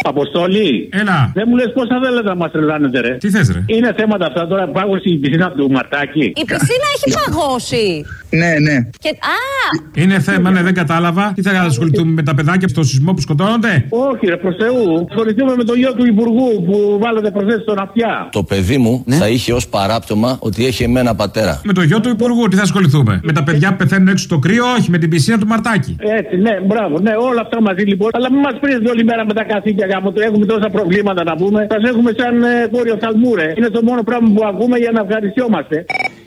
Αποστολή. Έλα. Δεν μου λες πώς θα θέλετε να μας τρελάνετε, ρε. Τι θες, ρε. Είναι θέματα αυτά τώρα. Πάγωσε η πισίνα του Μαρτάκη. Η πισίνα έχει παγώσει. Ναι, ναι. Και... Είναι θέμα, ναι, δεν κατάλαβα. Τι θα ασχοληθούμε με τα παιδάκια στο σεισμό που σκοτώνονται. Όχι, ρε, προς Θεού. Ασχοληθούμε με το γιο του Υπουργού που βάλετε προσθέσει στον αυτιά. Το παιδί μου θα είχε ως παράπτωμα ότι έχει εμένα πατέρα. Με το γιο του Υπουργού, τι θα ασχοληθούμε. Με τα παιδιά που πεθαίνουν έξω στο κρύο, όχι. Με την πισίνα του Μαρτάκη. Έτσι, ναι, μπράβο, ναι, όλα αυτά μαζί λοιπόν. Αλλά μην μας πρίζετε όλη μέρα με τα καθήκια γάμο του. Έχουμε τόσα προβλήματα να πούμε. Σας έχουμε σαν κόριο θαλμούρε. Είναι το μόνο πράγμα που ακούμε για να ευχαριστιόμαστε.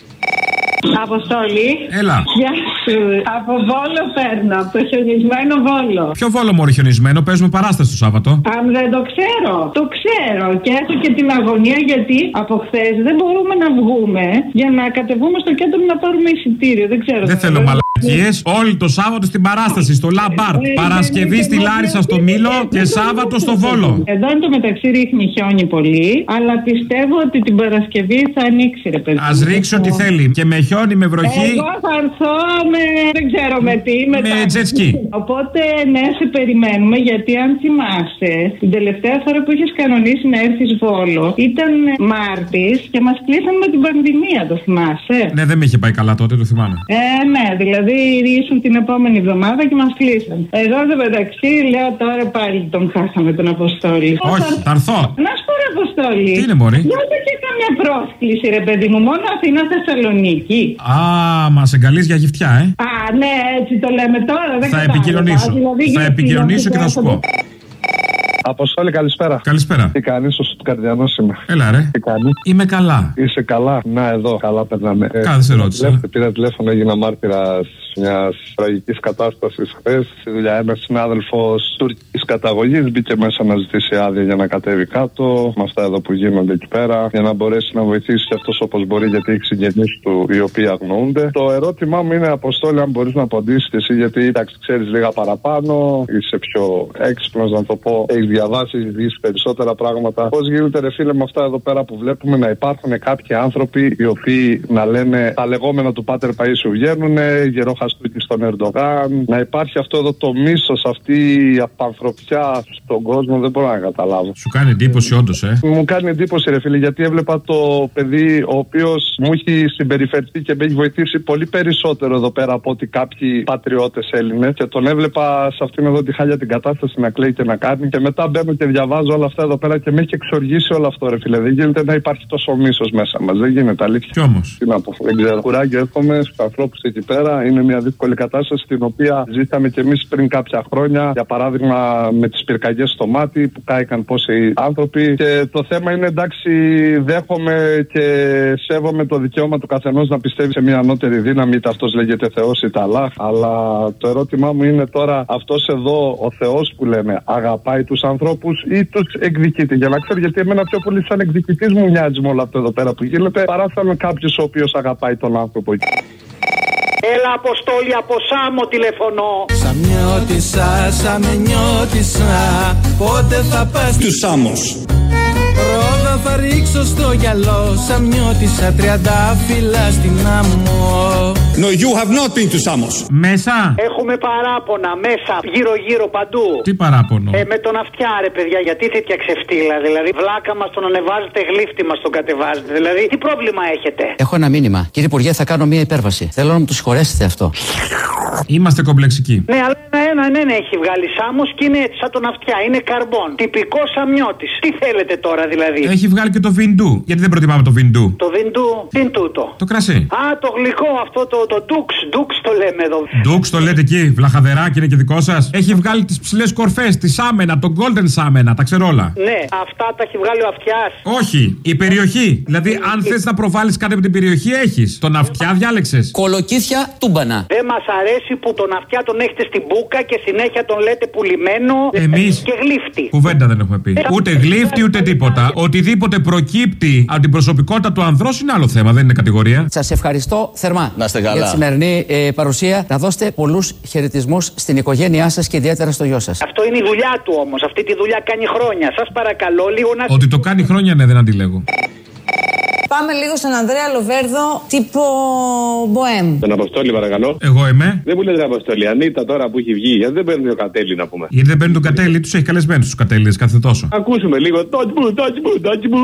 Αποστολή. Έλα. Γεια σου. Από Βόλο παίρνω, από το χιονισμένο Βόλο. Ποιο Βόλο μωρό χιονισμένο, παίζουμε παράσταση το Σάββατο. Αν δεν το ξέρω. Το ξέρω και έχω και την αγωνία γιατί από χθες δεν μπορούμε να βγούμε για να κατεβούμε στο κέντρο να πάρουμε εισιτήριο. Δεν ξέρω. Δεν θέλω μαλακίες. Όλοι το Σάββατο στην παράσταση, στο Λαμπάρ. Παρασκευή στη Λάρισα στο Μήλο και Σάββατο στο Βόλο. Εδώ εν τω μεταξύ ρίχνει χιόνι πολύ, αλλά πιστεύω ότι την Παρασκευή θα ανοίξει, ρε παιδί. Ας ρίξει ό,τι θέλει. Και με χιόνι, με βροχή. Εγώ θα έρθω δεν ξέρω με τι. Με jet ski. Οπότε ναι, σε περιμένουμε γιατί αν θυμάσαι, την τελευταία φορά που είχες κανονίσει να έρθεις Βόλο ήταν Μάρτης και μας κλείσαν με την πανδημία, το θυμάσαι? Ναι, δεν με είχε πάει καλά τότε, το θυμάμαι. Ναι, δηλαδή ήσουν την επόμενη εβδομάδα και μας κλείσαν. Εδώ εδώ μεταξύ λέω τώρα πάλι τον χάσαμε τον Αποστόλη. Όχι, θα έρθω. Να σου πω, Αποστόλη. Τι είναι, μωρή? Δεν και καμιά πρόσκληση, ρε παιδί μου, μόνο Αθήνα Θεσσαλονίκη. Α, μας εγκαλείς για γυφτιά, Α, ναι, έτσι το λέμε τώρα. Δεν θα επικοινωνήσω. Δηλαδή, θα επικοινωνήσω και θα σου πω. Αποστόλη, καλησπέρα. Καλησπέρα. Τι κάνεις, ο Καρδιανός είμαι. Έλα, ρε. Τι κάνεις? Είμαι καλά. Είσαι καλά? Να, εδώ, καλά περνάμε. Κάθε ερώτηση. Πήρα τηλέφωνο, έγινα μάρτυρας μιας τραγικής κατάστασης χθες. Στη δουλειά, ένας συνάδελφος τουρκικής καταγωγής μπήκε μέσα να ζητήσει άδεια για να κατέβει κάτω. Με αυτά εδώ που γίνονται εκεί πέρα, για να μπορέσει να βοηθήσει και αυτός όπως μπορεί, γιατί έχει συγγενείς του οι οποίοι αγνοούνται. Το ερώτημά μου είναι, Αποστόλη, αν μπορείς να απαντήσεις εσύ, γιατί εντάξει, ξέρεις λίγα παραπάνω, είσαι πιο έξυπνος, να το πω. Διαβάσει, δεις περισσότερα πράγματα. Πώς γίνεται, ρε φίλε, με αυτά εδώ πέρα που βλέπουμε να υπάρχουν κάποιοι άνθρωποι οι οποίοι να λένε τα λεγόμενα του Πάτερ Παΐσιου βγαίνουν, γερό χαστούκι στον Ερντογάν. Να υπάρχει αυτό εδώ το μίσος, αυτή η απανθρωπιά στον κόσμο, δεν μπορώ να καταλάβω. Σου κάνει εντύπωση, όντως, Μου κάνει εντύπωση, ρε φίλε, γιατί έβλεπα το παιδί ο οποίος μου έχει συμπεριφερθεί και με έχει βοηθήσει πολύ περισσότερο εδώ πέρα από ότι κάποιοι πατριώτες Έλληνες. Και τον έβλεπα σε αυτήν εδώ τη χάλια την κατάσταση να κλαίει και να κάνει. Και μετά μπαίνω και διαβάζω όλα αυτά εδώ πέρα και με έχει εξοργήσει όλο αυτό, ρε φίλε. Δεν γίνεται να υπάρχει τόσο μίσος μέσα μας. Δεν γίνεται, αλήθεια. Κι όμως. Τι να πω, δεν ξέρω. Κουράγιο εύχομαι στους ανθρώπους εκεί πέρα. Είναι μια δύσκολη κατάσταση την οποία ζήσαμε κι εμείς πριν κάποια χρόνια. Για παράδειγμα, με τις πυρκαγιές στο μάτι που κάηκαν πόσοι άνθρωποι. Και το θέμα είναι, εντάξει, δέχομαι και σέβομαι το δικαίωμα του καθενός να πιστεύει σε μια ανώτερη δύναμη, είτε αυτός λέγεται Θεός είτε Αλλάχ. Αλλά το ερώτημά μου είναι τώρα, αυτός εδώ ο Θεός που λέμε, αγαπάει τους ανθρώπους ή τους εκδικείται? Για να ξέρω, γιατί εμένα πιο πολύ σαν εκδικητής μου μοιάζει με όλο αυτό εδώ πέρα που γίνεται, παρά σαν κάποιος ο οποίος αγαπάει τον άνθρωπο. Έλα, Αποστόλη, από Σάμο τηλεφωνώ. Σαμιώτησα, σαμενιώτησα, πότε θα πας του Σάμος? Ρόδα θα ρίξω στο γυαλό, σαμιώτησα 30 φύλλα στην άμμο. No, you have not been to Samos. Μέσα. Έχουμε παράπονα μέσα, γύρω-γύρω παντού. Τι παράπονο? Με τον αυτιά, ρε παιδιά, γιατί τέτοια ξεφτύλα? Δηλαδή, βλάκα μας τον ανεβάζετε, γλύφτη μας τον κατεβάζετε. Δηλαδή, τι πρόβλημα έχετε? Έχω ένα μήνυμα. Κύριε Υπουργέ, θα κάνω μία υπέρβαση. Θέλω να μου το συγχωρέσετε αυτό. Είμαστε κομπλεξικοί. Ναι, αλλά ένα έχει βγάλει Σάμος και είναι έτσι, σαν τον αυτιά. Είναι καρμπόν. Τυπικό Σαμιώτης. Τι θέλετε τώρα, δηλαδή? Έχει βγάλει και το Βιντού. Γιατί δεν προτιμάμε το Βιντού? Το Βιντού, τι είναι τούτο? Το κρασί. Α, το γλυκό αυτό το Ντούξ. Ντούξ το λέμε εδώ. Ντούξ το λέτε εκεί, βλαχαδεράκι είναι και δικό σας. Έχει βγάλει τις ψηλές κορφές, τη Σάμενα, το Golden Σάμενα, τα ξέρω όλα. Ναι, αυτά τα έχει βγάλει ο αυτιάς. Όχι, η περιοχή. Δηλαδή, αν θες να προβάλλεις κάτι από την περιοχή, έχεις. Τον αυτιά διάλεξες. Κολοκύθια τούμπανα. Δεν μας αρέσει που τον αυτιά τον έχετε στην μπούκα και συνέχεια τον λέτε πουλημένο. Εμείς και γλύφτη. Κουβέντα δεν έχουμε πει. Ούτε γλύφτη ούτε τίποτα. Οτιδήποτε προκύπτει από την προσωπικότητα του ανδρός είναι άλλο θέμα, δεν είναι κατηγορία. Σας ευχαριστώ θερμά να είστε καλά για τη σημερινή παρουσία. Να δώσετε πολλούς χαιρετισμούς στην οικογένειά σας και ιδιαίτερα στο γιο σας. Αυτό είναι η δουλειά του όμως. Αυτή τη δουλειά κάνει χρόνια. Σας παρακαλώ λίγο να. Ότι το κάνει χρόνια, ναι, δεν αντιλέγω. Πάμε λίγο στον Ανδρέα Λοβέρδο, τύπο Μποέμ. Τον Αποστόλη, παρακαλώ. Εγώ είμαι. Δεν μου λέτε Αποστόλη, Ανίτα τώρα που έχει βγει, γιατί δεν παίρνει ο Κατέλη να πούμε. Γιατί δεν παίρνει τον Κατέλη, του έχει καλεσμένου του Κατέληδες κάθε τόσο. Ακούσουμε λίγο. Τότσμπου.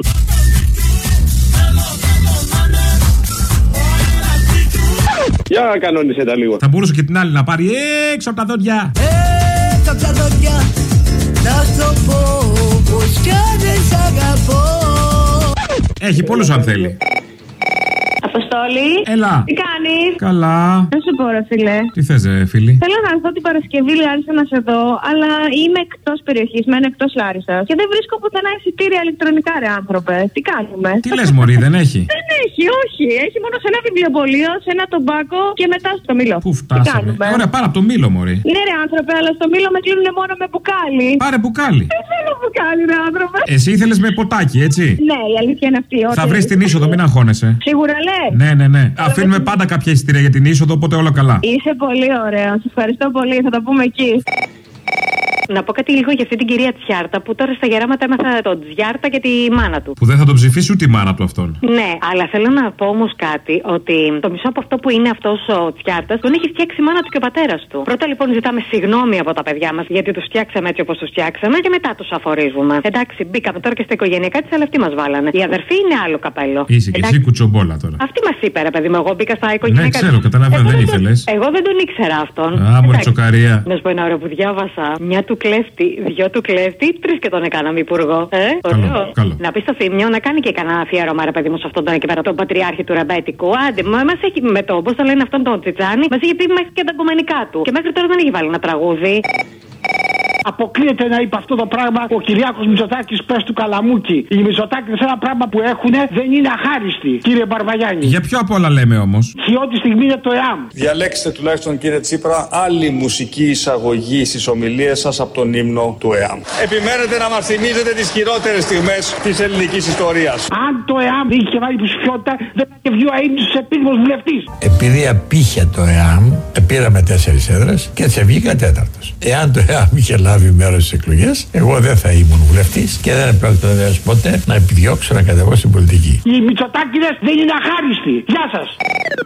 Για κανόνισε τα λίγο. Θα μπορούσε και την άλλη να πάρει έξω από τα δόντια. Έξω από τα δόντια. Να σου πω πως κι αν δεν σ' αγαπώ. Έχει πολλούς αν θέλει. Αποστόλη. Έλα. Τι κάνεις? Καλά. Να σου πω, ρε φίλε. Τι θες, φίλη? Θέλω να έρθω την Παρασκευή Λάρισα να σε δω, αλλά είμαι εκτός περιοχής, μένω εκτός Λάρισσας. Και δεν βρίσκω πουθενά εισιτήρια ηλεκτρονικά, ρε άνθρωπε. Τι κάνουμε? Τι λες, μωρή, δεν έχει? Δεν έχει, όχι. Έχει μόνο σε ένα βιβλιοπωλείο, σε ένα τομπάκο και μετά στο Μήλο. Πού φτάσαμε? Ωραία, πάρα από το Μήλο, μωρή. Ναι, ρε άνθρωπε, αλλά στο Μήλο με κλείνουν μόνο με μπουκάλι. Πάρε μπουκάλι. Δεν θέλω μπουκάλι, ρε άνθρωπε. Εσύ ήθελες με ποτάκι, έτσι? Ναι, η αλήθεια είναι αυτή. Θα βρεις την είσοδο, μην αγχώνεσαι. Σίγουρα λες? Ναι. Αφήνουμε πάντα κάποια εισιτήρια για την είσοδο, οπότε όλα καλά. Είσαι πολύ ωραίο. Σε ευχαριστώ πολύ. Θα τα πούμε εκεί. Να πω κάτι λίγο για αυτή την κυρία Τσιάρτα που τώρα στα γεράματα έμαθα τον Τσιάρτα και τη μάνα του. Που δεν θα τον ψηφίσει ούτε η μάνα του αυτόν. Ναι, αλλά θέλω να πω όμως κάτι, ότι το μισό από αυτό που είναι αυτός ο Τσιάρτας τον έχει φτιάξει η μάνα του και ο πατέρας του. Πρώτα λοιπόν ζητάμε συγγνώμη από τα παιδιά μας γιατί τους φτιάξαμε έτσι όπως τους φτιάξαμε και μετά τους αφορίζουμε. Εντάξει, μπήκαμε τώρα και στα οικογενειακά της, αλλά αυτοί μας βάλανε. Η αδερφή είναι άλλο καπέλο. Είσαι και εσύ κουτσομπόλα τώρα. Αυτή μας είπε, ρε παιδί μου, εγώ μπήκα στα οικογενειακά. Ναι, ξέρω, καταλαβαίνω, δεν ήθελες. Εγώ δεν τον ήξερα αυτόν. Α, μωρή τσοκαρία. Να σου πω ένα ωραίο που διάβασα. Μια του κλέφτη, δυο του κλέφτη, τρεις και τον έκαναμε υπουργό. Καλό. Να πει στο Θήμιο να κάνει και κανένα αφιέρωμα, ρε παιδί μου, σε αυτόν τον εκεί πέρα, τον πατριάρχη του Ρεμπέτικου. Άντε, μας έχει με το, πώς το λένε αυτόν τον Τσιτσάνι, μας είχε πει μέχρι και τα κομμενικά του. Και μέχρι τώρα δεν έχει βάλει ένα τραγούδι. Αποκλείεται να είπε αυτό το πράγμα ο Κυριάκος Μητσοτάκης, πες του Καλαμούκι. Οι Μητσοτάκηδες ένα πράγμα που έχουν δεν είναι αχάριστοι, κύριε Μπαρβαγιάννη. Για ποιο απ' όλα λέμε όμως? Χιότη στιγμή είναι το ΕΑΜ. Διαλέξτε τουλάχιστον, κύριε Τσίπρα, άλλη μουσική εισαγωγή στις ομιλίες σας από τον ύμνο του ΕΑΜ. Επιμένετε να μας θυμίζετε τις χειρότερες στιγμές της ελληνικής ιστορίας. Αν το ΕΑΜ είχε βάλει υποψηφιότητα, δεν θα βγει ο αείμνηστος επίτιμος βουλευτής. Επειδή απήχε το ΕΑΜ, πήραμε 4 έδρες και έτσι βγήκα 4ος. Εάν το ΕΑΜ είχε λάβει μέρος στις εκλογές, εγώ δεν θα ήμουν βουλευτής και δεν επρόκειτο ποτέ να επιδιώξω να κατεβώ στην πολιτική. Οι Μητσοτάκηδες δεν είναι αχάριστοι. Γεια σας.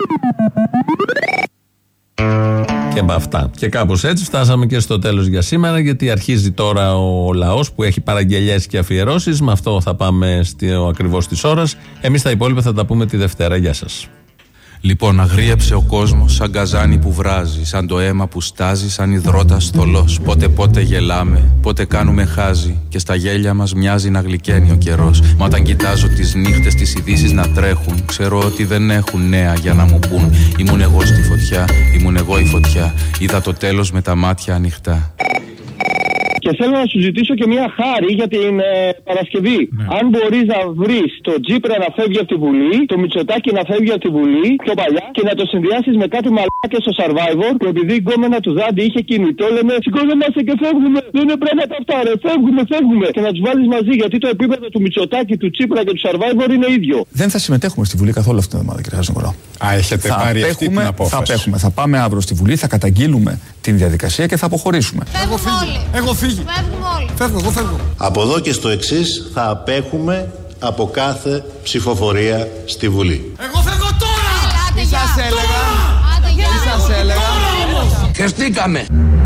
Και με αυτά. Και κάπως έτσι φτάσαμε και στο τέλος για σήμερα, γιατί αρχίζει τώρα ο λαός που έχει παραγγελιές και αφιερώσεις. Με αυτό θα πάμε ακριβώς της ώρας. Εμείς τα υπόλοιπα θα τα πούμε τη Δευτέρα. Γεια σας. Λοιπόν, αγρίεψε ο κόσμος σαν καζάνι που βράζει, σαν το αίμα που στάζει, σαν υδρότας θολός. Πότε γελάμε, πότε κάνουμε χάζι και στα γέλια μας μοιάζει να γλυκαίνει ο καιρός. Μα όταν κοιτάζω τις νύχτες, τις ειδήσεις να τρέχουν, ξέρω ότι δεν έχουν νέα για να μου πούν. Ήμουν εγώ στη φωτιά, ήμουν εγώ η φωτιά, είδα το τέλος με τα μάτια ανοιχτά. Και θέλω να σου ζητήσω και μια χάρη για την Παρασκευή. Ναι. Αν μπορείς να βρεις το Τσίπρα να φεύγει από τη Βουλή, το Μητσοτάκη να φεύγει από τη Βουλή, πιο παλιά, και να το συνδυάσεις με κάτι μαλάκια στο Survivor, που επειδή η γκόμενα του Δάντη είχε κινητό, λένε σηκώνομαστε και φεύγουμε. Δεν είναι πράγματα αυτά, ρε. Φεύγουμε. Και να τους βάλεις μαζί, γιατί το επίπεδο του Μητσοτάκη, του Τσίπρα και του Survivor είναι ίδιο. Δεν θα συμμετέχουμε στη Βουλή καθόλου αυτήν την εβδομάδα, κύριε Χατζηνικολάου. Α, έχετε πάρει αυτή την απόφαση. Θα απέχουμε. Θα πάμε αύριο στη Βουλή, θα καταγγείλουμε την διαδικασία και θα αποχωρήσουμε. Έχω φύγει. Φεύγω. Από εδώ και στο εξής θα απέχουμε από κάθε ψηφοφορία στη Βουλή. Εγώ φεύγω τώρα! Τι σας έλεγα! Χεστήκαμε!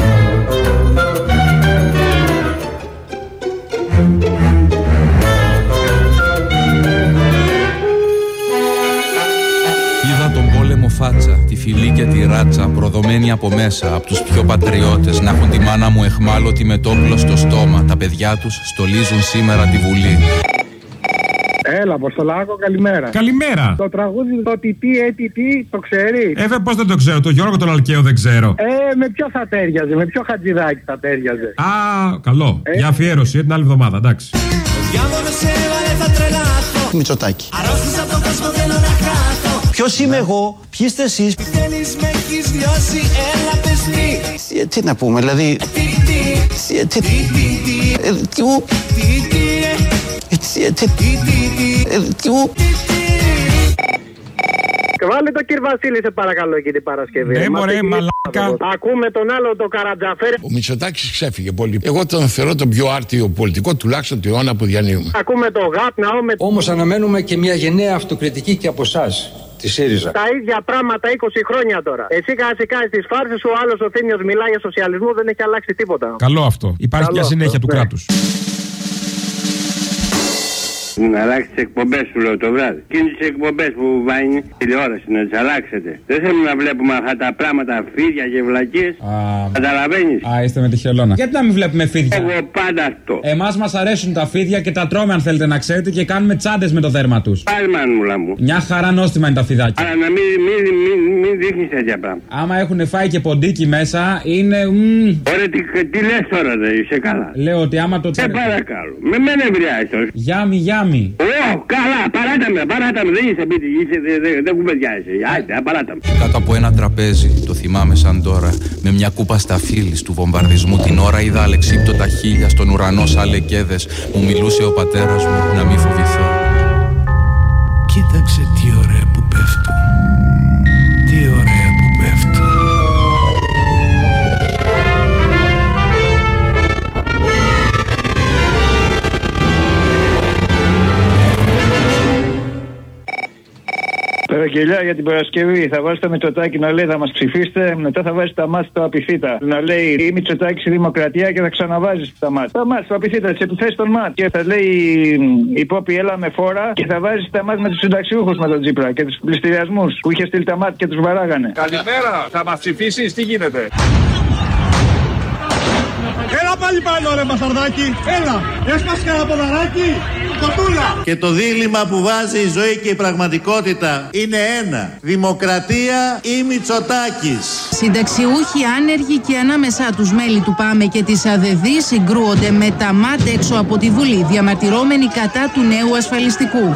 Είδα τον πόλεμο φάτσα, τη φυλή και τη ράτσα, προδομένη από μέσα, από τους πιο πατριώτες, να έχουν τη μάνα μου εχμάλωτη με το όπλο στο στόμα. Τα παιδιά τους στολίζουν σήμερα τη Βουλή. Έλα, Αποστολάκο, καλημέρα. Καλημέρα. Το τραγούδι το τι, το ξέρει? Πώς δεν το ξέρω, το Γιώργο τον Αλκαίο δεν ξέρω. Με ποιο θα τέριαζε, με ποιο Χατζηδάκι θα τέριαζε? Α, καλό. Για αφιέρωση την άλλη εβδομάδα, εντάξει. Μητσοτάκη. Ποιος είμαι εγώ, ποιοι είστε εσείς? Τι να πούμε, δηλαδή. Βάλε το κύριο Βασίλη, σε παρακαλώ, εκεί την Παρασκευή. Ναι, μωρέ, μαλάκα. Ακούμε τον άλλο, το Καρατζαφέρη. Ο Μητσοτάκης ξέφυγε πολύ. Εγώ τον θεωρώ τον πιο άρτιο πολιτικό, τουλάχιστον του αιώνα που διανύουμε. Ακούμε το ΓΑΠ, Ναό. Όμως αναμένουμε και μια γενναία αυτοκριτική και από εσάς. Τη ΣΥΡΙΖΑ. Τα ίδια πράγματα 20 χρόνια τώρα. Εσύ καθικά στις φάρσες σου, ο άλλος ο Θήμιος μιλάει για σοσιαλισμό, δεν έχει αλλάξει τίποτα. Καλό αυτό. Υπάρχει μια συνέχεια του κράτους. Να αλλάξει τις εκπομπές σου, λέω, το βράδυ. Εκείνες τις εκπομπές που βάζει τηλεόραση να τις αλλάξετε. Δεν θέλουμε να βλέπουμε αυτά τα πράγματα, φίδια και βλακίες. Καταλαβαίνεις. Είστε με τη χελώνα. Γιατί να μην βλέπουμε φίδια? Εγώ πάντα αυτό. Εμάς μας αρέσουν τα φίδια και τα τρώμε, αν θέλετε να ξέρετε, και κάνουμε τσάντες με το δέρμα τους. Πάλι μανούλα μου. Μια χαρά νόστιμα είναι τα φιδάκια. Αλλά να μην δείχνεις τέτοια πράγματα. Άμα έχουν φάει και ποντίκι μέσα, είναι. Ωραία, τι λες τώρα, δεν είσαι καλά? Λέω ότι άμα το τσέρε. Παρακαλώ. Με μένα εμπειριάζεις. Γιάμι, γιάμι. Καλά, παράτα με, δεν είσαι σπίτι, δεν κουβεντιάζεσαι. Άιτε, παράτα με. Κάτω από ένα τραπέζι, το θυμάμαι σαν τώρα, με μια κούπα σταφύλης του βομβαρδισμού την ώρα είδα αλεξίπτωτα χείλια στον ουρανό σαν λεκέδες. Μου μιλούσε ο πατέρας μου να μην φοβηθώ. Κοίταξε τι ωραία που πέφτουν. Τι ωραία που πέφτουν. Παραγγελιά για την Παρασκευή. Θα βάζει το Μητσοτάκη να λέει θα μας ψηφίσετε. Μετά θα βάζει τα μάτια στο απειθήτα. Να λέει η Μητσοτάκη η Δημοκρατία και θα ξαναβάζει τα μάτια. Τα μάτια στο απειθήτα, τι επιθέσει των μάτια. Και θα λέει η Πόπη έλα με φόρα και θα βάζει τα μάτια με τους συνταξιούχους με τον Τζίπρα και τους πληστηριασμούς που είχε στείλει τα μάτια και τους βαράγανε. Καλημέρα, θα μας ψηφίσεις, τι γίνεται? Έλα πάλι πάνω ρε μπασταρδάκι, έλα, έσπασε κανένα ποδαράκι, κοτούλα. Και το δίλημμα που βάζει η ζωή και η πραγματικότητα είναι ένα. Δημοκρατία ή Μητσοτάκης. Συνταξιούχοι, άνεργοι και ανάμεσά τους μέλη του ΠΑΜΕ και της ΑΔΔ συγκρούονται με τα ΜΑΤ έξω από τη Βουλή, διαμαρτυρώμενοι κατά του νέου ασφαλιστικού.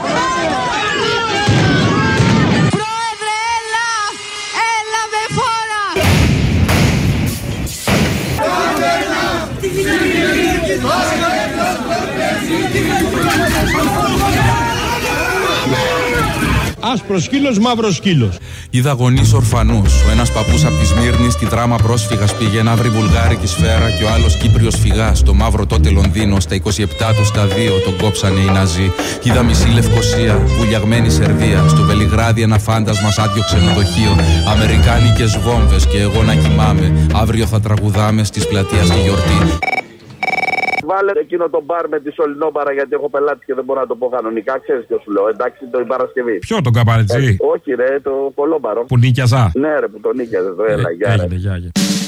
Άσπρος σκύλος, μαύρος σκύλος. Είδα γονείς ορφανούς. Ο ένας παππούς από τη Σμύρνη στη δράμα πρόσφυγας πήγε να βρει βουλγάρικη σφαίρα και ο άλλος Κύπριος φυγάς. Στο μαύρο τότε Λονδίνο, στα 27 του στα 2 τον κόψανε οι Ναζί. Είδα μισή Λευκοσία, βουλιαγμένη Σερβία. Στο Βελιγράδι ένα φάντασμα σ' άδειο ξενοδοχείο. Αμερικάνικες βόμβες και εγώ να κοιμάμαι. Αύριο θα τραγουδάμε στις πλατείας τη γιορτή. Βάλε εκείνο το μπαρ με τη Σωληνόμπαρα γιατί έχω πελάτη και δεν μπορώ να το πω κανονικά. Ξέρεις ποιο σου λέω, εντάξει, την Παρασκευή. Ποιο τον Καπαρετζή? Όχι, ρε, το Κολόμπαρο. Που νίκιαζα. Ναι, ρε, που τον νίκιαζε. Έλα, γεια.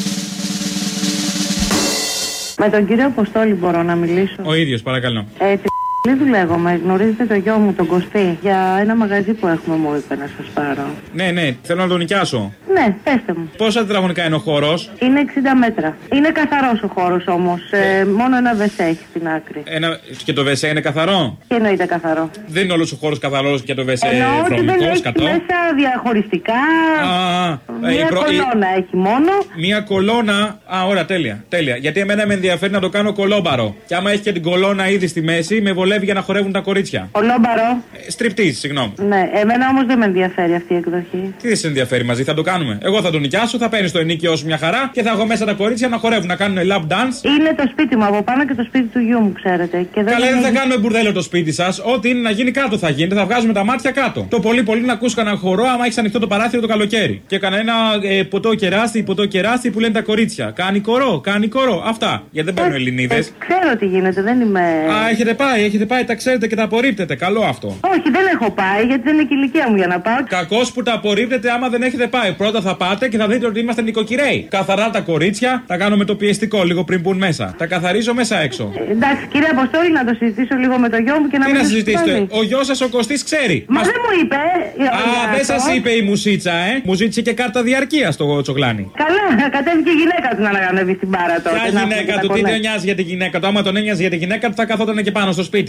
Με τον κύριο Αποστόλη μπορώ να μιλήσω? Ο ίδιος, παρακαλώ. Λίδου λέγομαι, γνωρίζετε το γιο μου, τον Κωστή, για ένα μαγαζί που έχουμε, μου είπε να σας πάρω. Ναι, θέλω να τον νοικιάσω. Ναι, πέστε μου. Πόσα τετραγωνικά είναι ο χώρος? Είναι 60 μέτρα. Είναι καθαρός ο χώρος όμως. Μόνο ένα βεσέ έχει στην άκρη. Και το βεσέ είναι καθαρό? Τι εννοείται καθαρό? Δεν είναι όλος ο χώρος καθαρός και το βεσέ βρωμικός, κατώ? Μέσα διαχωριστικά. Μια κολόνα έχει μόνο. Μια κολόνα. Ωραία, τέλεια. Γιατί εμένα με ενδιαφέρει να το κάνω κολόμπαρο. Και άμα έχει και την κολόνα ήδη στη μέση, με βολεύει για να χορεύουν τα κορίτσια. Κολόμπαρο. Στριπτής, συγγνώμη. Ναι, εμένα όμως δεν με ενδιαφέρει αυτή η εκδοχή. Τι δεν σε ενδιαφέρει, μαζί θα το κάνουμε. Εγώ θα τον νοικιάσω, θα παίρνει το ενίκιο σου μια χαρά και θα έχω μέσα τα κορίτσια να χορεύουν, να κάνουν lap dance. Είναι το σπίτι μου από πάνω και το σπίτι του γιού μου, ξέρετε. Και καλά, δεν θα κάνουμε μπουρδέλο το σπίτι σας. Ό,τι είναι να γίνει κάτω θα γίνεται, θα βγάζουμε τα μάτια κάτω. Το πολύ να ακούς κανένα χορό άμα έχει ανοιχτό το παράθυρο το καλοκαίρι. Και κανένα ποτό κεράσι που λένε τα κορίτσια. Κάνει κορό, αυτά. Γιατί δεν παίρνουν Ελληνίδες. Ξέρω τι γίνεται, δεν είμαι. Έχετε πάει, τα ξέρετε και τα απορρίπτετε. Καλό αυτό. Όχι, δεν έχω πάει γιατί δεν είναι και η ηλικία μου για να πάω. Κακώς που τα απορρίπτετε άμα δεν έχετε πάει. Πρώτα θα πάτε και θα δείτε ότι είμαστε νοικοκυρέοι. Καθαρά τα κορίτσια, τα κάνω με το πιεστικό λίγο πριν μπουν μέσα. Τα καθαρίζω μέσα έξω. Εντάξει, κύριε Αποστόλη, να το συζητήσω λίγο με το γιο μου και να μην. Τι να συζητήσετε, ο γιος σας ο Κωστής ξέρει. Μα δεν μου είπε. Δεν σας είπε η μουσίτσα, Μου ζήτησε και κάρτα διαρκείας το τσογλάνι. Καλά, κατέβηκε η γυναίκα του να ανέβει στην μπάρα τώρα. Ποια γυναίκα του, τι δεν νοιάζει για τη γυναίκα του. Άμα τον ένοιαζε για τη γυναίκα του θα καθόταν και πάνω στο σπίτι.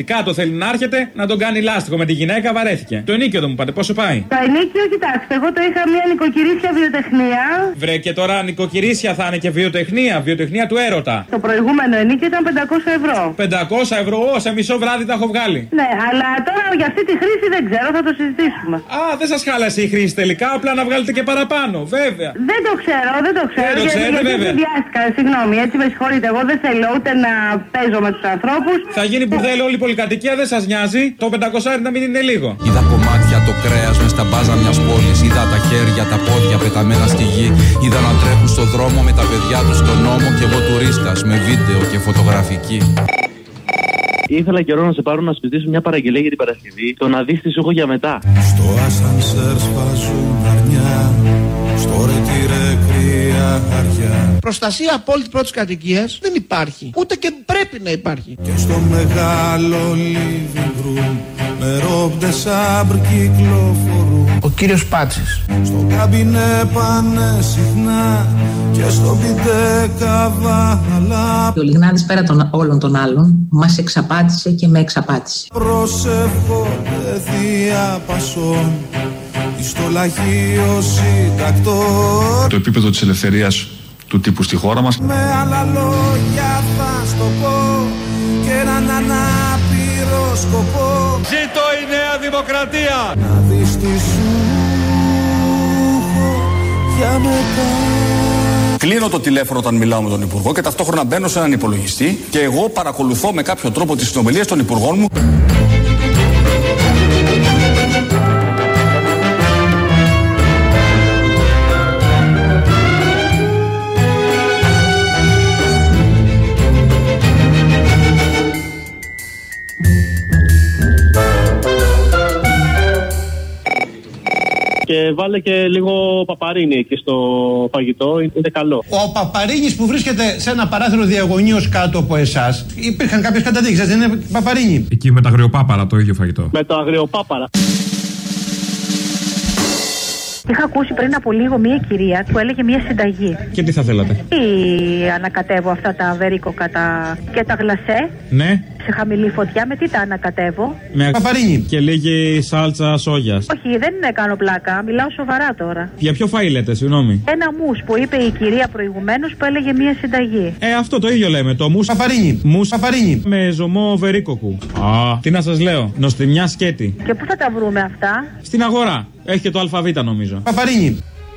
σπίτι. Κάτω θέλει να έρχεται να τον κάνει λάστιχο με τη γυναίκα, βαρέθηκε. Το ενίκιο δεν μου πάτε, πόσο πάει? Το ενίκιο, κοιτάξτε, εγώ το είχα μια νοικοκυρίσια βιοτεχνία. Βρε και τώρα νοικοκυρίσια θα είναι και βιοτεχνία, βιοτεχνία του έρωτα. Το προηγούμενο ενίκιο ήταν 500 ευρώ. 500 ευρώ, σε μισό βράδυ τα έχω βγάλει. Ναι, αλλά τώρα για αυτή τη χρήση δεν ξέρω, θα το συζητήσουμε. Α, δεν σας χάλασε η χρήση τελικά, απλά να βγάλετε και παραπάνω, βέβαια. Δεν το ξέρω. Δεν το ξέρετε, βέβαια. Συγγνώμη, έτσι με συγχωρείτε. Εγώ δεν θέλω ούτε να παίζω με τους ανθρώπους. Θα γίνει μπουρδέλο όλη η πολυκατοικία, δεν σας νοιάζει. Το 500 να μην είναι λίγο. Είδα κομμάτια το κρέας μες στα μπάζα μιας πόλης. Είδα τα χέρια, τα πόδια πεταμένα στη γη. Είδα να τρέχουν στο δρόμο με τα παιδιά τους στον νόμο. Κι εγώ τουρίστας με βίντεο και φωτογραφική. Ήθελα καιρό να σε πάρω να συζητήσω μια παραγγελία για την Παρασκευή. Το να δεις τι σου έχω για μετά. Στο ασανσέρ σπάζουν αρνιά, στο ρετήρε κρύα χαριά. Προστασία απόλυτη πρώτης κατοικίας δεν υπάρχει. Ούτε και πρέπει να υπάρχει. Και στο μεγάλο living room με ρόμπτε σάμπρ κυκλοφορούν. Ο κύριος Πάτσης. Στο καμπινέ πάνε συχνά και στο πιντέ καβάλα. Ο Λιγνάδης πέρα των όλων των άλλων μας εξαπάτησε και με εξαπάτησε. Προσεύχονται διαπασών στο λαγείο συντακτών. Το επίπεδο της ελευθερίας του τύπου στη χώρα μας. Με άλλα λόγια θα στο πω και έναν ανάπηρο σκοπό. Ζήτω η Νέα Δημοκρατία! Να δεις τι σου έχω για μετά. Κλείνω το τηλέφωνο όταν μιλάω με τον Υπουργό και ταυτόχρονα μπαίνω σε έναν υπολογιστή και εγώ παρακολουθώ με κάποιο τρόπο τις συνομιλίες των Υπουργών μου. Και βάλε και λίγο παπαρίνι εκεί στο φαγητό, είναι καλό. Ο παπαρίνης που βρίσκεται σε ένα παράθυρο διαγωνίως κάτω από εσάς, υπήρχαν κάποιες καταδείξεις, δεν είναι παπαρίνι? Εκεί με τα αγριοπάπαρα το ίδιο φαγητό. Με το αγριοπάπαρα. Είχα ακούσει πριν από λίγο μία κυρία που έλεγε μία συνταγή. Και τι θα θέλατε? Ή ανακατεύω αυτά τα βερίκοκα και τα γλασέ. Ναι. Σε χαμηλή φωτιά, με τι τα ανακατεύω? Με παπαρίνι. Και λίγη σάλτσα σόγιας. Όχι, δεν κάνω πλάκα, μιλάω σοβαρά τώρα. Για ποιο φαΐ λέτε, συγγνώμη? Ένα μους που είπε η κυρία προηγουμένως που έλεγε μία συνταγή. Αυτό το ίδιο λέμε, το μους παπαρίνι. Μους παπαρίνι. Με ζωμό βερίκοκου. Α, τι να σας λέω, νοστιμιά σκέτη. Και πού θα τα βρούμε αυτά? Στην αγορά. Έχει και το αλφαβήτα νομίζω. Παπαρίνι.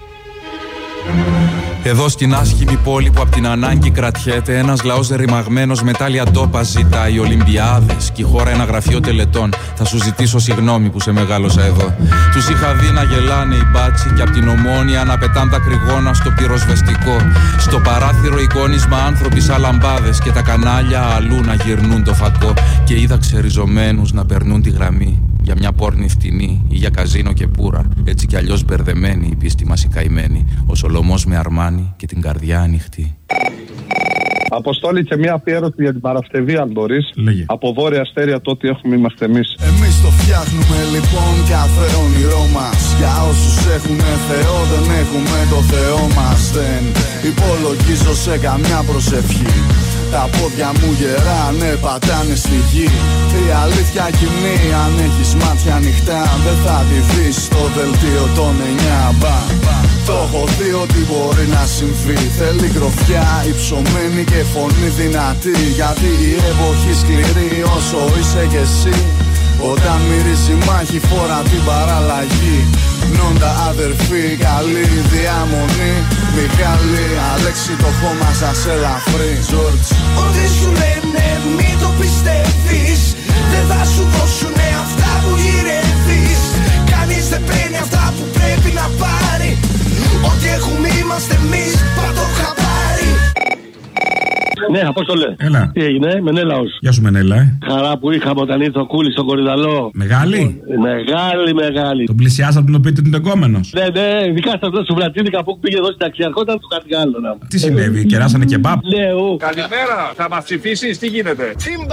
Εδώ στην άσχημη πόλη που απ' την ανάγκη κρατιέται, ένας λαός ρημαγμένος με τάλια ντόπα ζητάει Ολυμπιάδες κι η χώρα ένα γραφείο τελετών. Θα σου ζητήσω συγγνώμη που σε μεγάλωσα εδώ. Τους είχα δει να γελάνε οι μπάτσι κι απ' την Ομόνια να πετάν τα κρυγόνα στο πυροσβεστικό. Στο παράθυρο εικόνισμα άνθρωποι σαν λαμπάδες και τα κανάλια αλλού να γυρνούν το φακό. Και είδα ξεριζωμένους να περνούν τη γραμμή για μια πόρνη φτηνή ή για καζίνο και πουρα. Έτσι κι αλλιώς μπερδεμένη η πίστη μας η καημένη. Ο Σολομός με αρμάνι και την καρδιά ανοιχτή. Αποστόλη και μια αφιέρωση για την Παρασκευή, αν μπορείς. Λέγε. Από Βόρεια Αστέρια, το ότι έχουμε είμαστε εμείς. Εμείς το φτιάχνουμε λοιπόν κάθε όνειρό μας. Για όσους έχουν Θεό δεν έχουμε το Θεό μας. Δεν υπολογίζω σε καμιά προσευχή. Τα πόδια μου γεράνε, πατάνε στη γη. Η αλήθεια κοινή, αν έχεις μάτια ανοιχτά, δεν θα τη δεις στο δελτίο των 9. Το έχω δει ότι μπορεί να συμβεί. Θέλει γροφιά, υψωμένη και φωνή δυνατή. Γιατί η εποχή σκληρή όσο είσαι κι εσύ. Όταν μυρίζει μάχη φορά την παραλλαγή. Νόντα αδερφή, καλή διαμονή. Μιχάλη, Αλέξη, το χώμα σας ελαφρύ. Τζόρτζ. Ό,τι σου λένε μην το πιστεύεις. Δεν θα σου δώσουνε αυτά που γυρεύεις. Κανείς δεν παίρνει αυτά που πρέπει να πάρει. Ό,τι έχουμε είμαστε εμείς, πάντο χαμπάρι. Ναι, Απόστολε. Έλα. Τι έγινε, Μενέλαος? Γεια σου Μενέλα, Χαρά που είχαμε όταν ήρθε ο Κούλης στον Κορυδαλό. Μεγάλη. Μεγάλη. Τον πλησιάσατε να το πείτε ότι είναι εγκόμενος. Ναι, ειδικά σε αυτό του Βρατσίδικα που πήγε εδώ στην ταξιαρχόταν του κάτι άλλο. Τι συνέβη, κεράσανε κεμπάπ? Ναι, Καλημέρα, θα μας ψηφίσεις, τι γίνεται? Σύμπαν αρχή.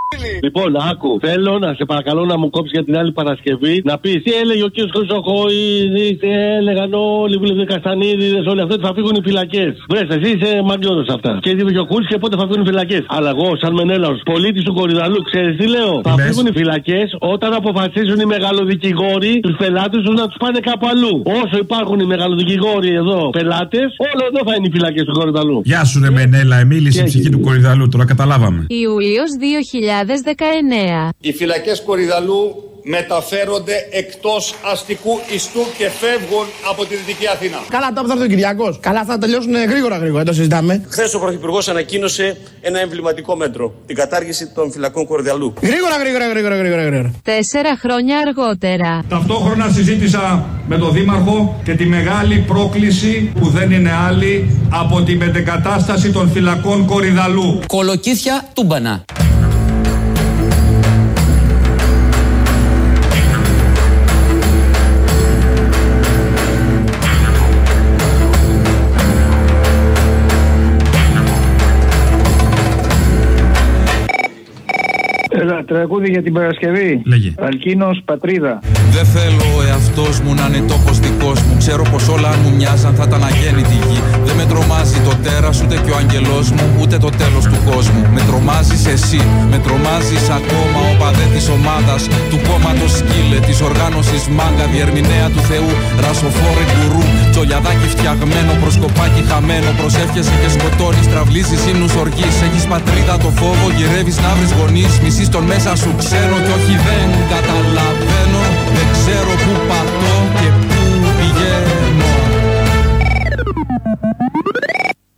Λοιπόν, άκου. Θέλω να σε παρακαλώ να μου κόψει για την άλλη Παρασκευή να πει τι έλεγε ο κ. Χρυσοχοίδη, τι έλεγαν όλοι οι βουλευτέ Καστανίδηδε, όλοι αυτοί θα φύγουν οι φυλακέ. Βρες, εσύ είσαι μαγκιόδο αυτά. Και είπε και ο Κούλης και πότε θα φύγουν οι φυλακέ. Αλλά εγώ, σαν Μενέλαος, πολίτη του Κορυδαλού, ξέρει τι λέω. Θα φύγουν οι φυλακέ όταν αποφασίζουν οι μεγαλοδικηγόροι του πελάτε του να του πάνε κάπου αλλού. Όσο υπάρχουν οι μεγαλοδικηγόροι εδώ πελάτε, όλο εδώ θα είναι οι φυλακέ του Κορυδαλού. Γεια σου, ρε Μενέλα, εμίλησε η ψυχή του Κορυδαλού, τώρα καταλάβαμε. Ιούλιος 2019. Οι φυλακές Κορυδαλού μεταφέρονται εκτός αστικού ιστού και φεύγουν από τη Δυτική Αθήνα. Καλά, τώρα θα έρθει ο Κυριάκος. Καλά, θα τελειώσουν γρήγορα, δεν το συζητάμε. Χθες ο Πρωθυπουργός ανακοίνωσε ένα εμβληματικό μέτρο. Την κατάργηση των φυλακών Κορυδαλού. Γρήγορα. 4 χρόνια αργότερα. Ταυτόχρονα συζήτησα με τον Δήμαρχο και τη μεγάλη πρόκληση που δεν είναι άλλη από την μετεγκατάσταση των φυλακών Κορυδαλού. Κολοκύθια τούμπανα. Τραγούδι για την Παρασκευή. Λέγε. Αλκίνος, πατρίδα. Δεν θέλω ο εαυτός μου να είναι τόπος δικός μου. Ξέρω πως όλα αν μου μοιάζαν θα ήταν αγέννητη γη. Δεν με τρομάζει το τέρας ούτε και ο αγγελός μου, ούτε το τέλος του κόσμου. Με τρομάζεις εσύ, με τρομάζεις ακόμα ο παδέ της ομάδας, του κόμματος σκύλε, της οργάνωσης μάγκα, διερμηνέα του Θεού, ρασοφόρε γκουρού. Τσολιαδάκι φτιαγμένο, προσκοπάκι χαμένο. Προσεύχεσαι και σκοτώνεις, τραυλίζεις ύμνους οργής. Έχεις πατρίδα το φόβο, γυρεύεις να βρεις γονείς. Μισείς τον μέσα σου ξένο κι όχι δεν καταλαβαίνω. Δεν ξέρω που πάω.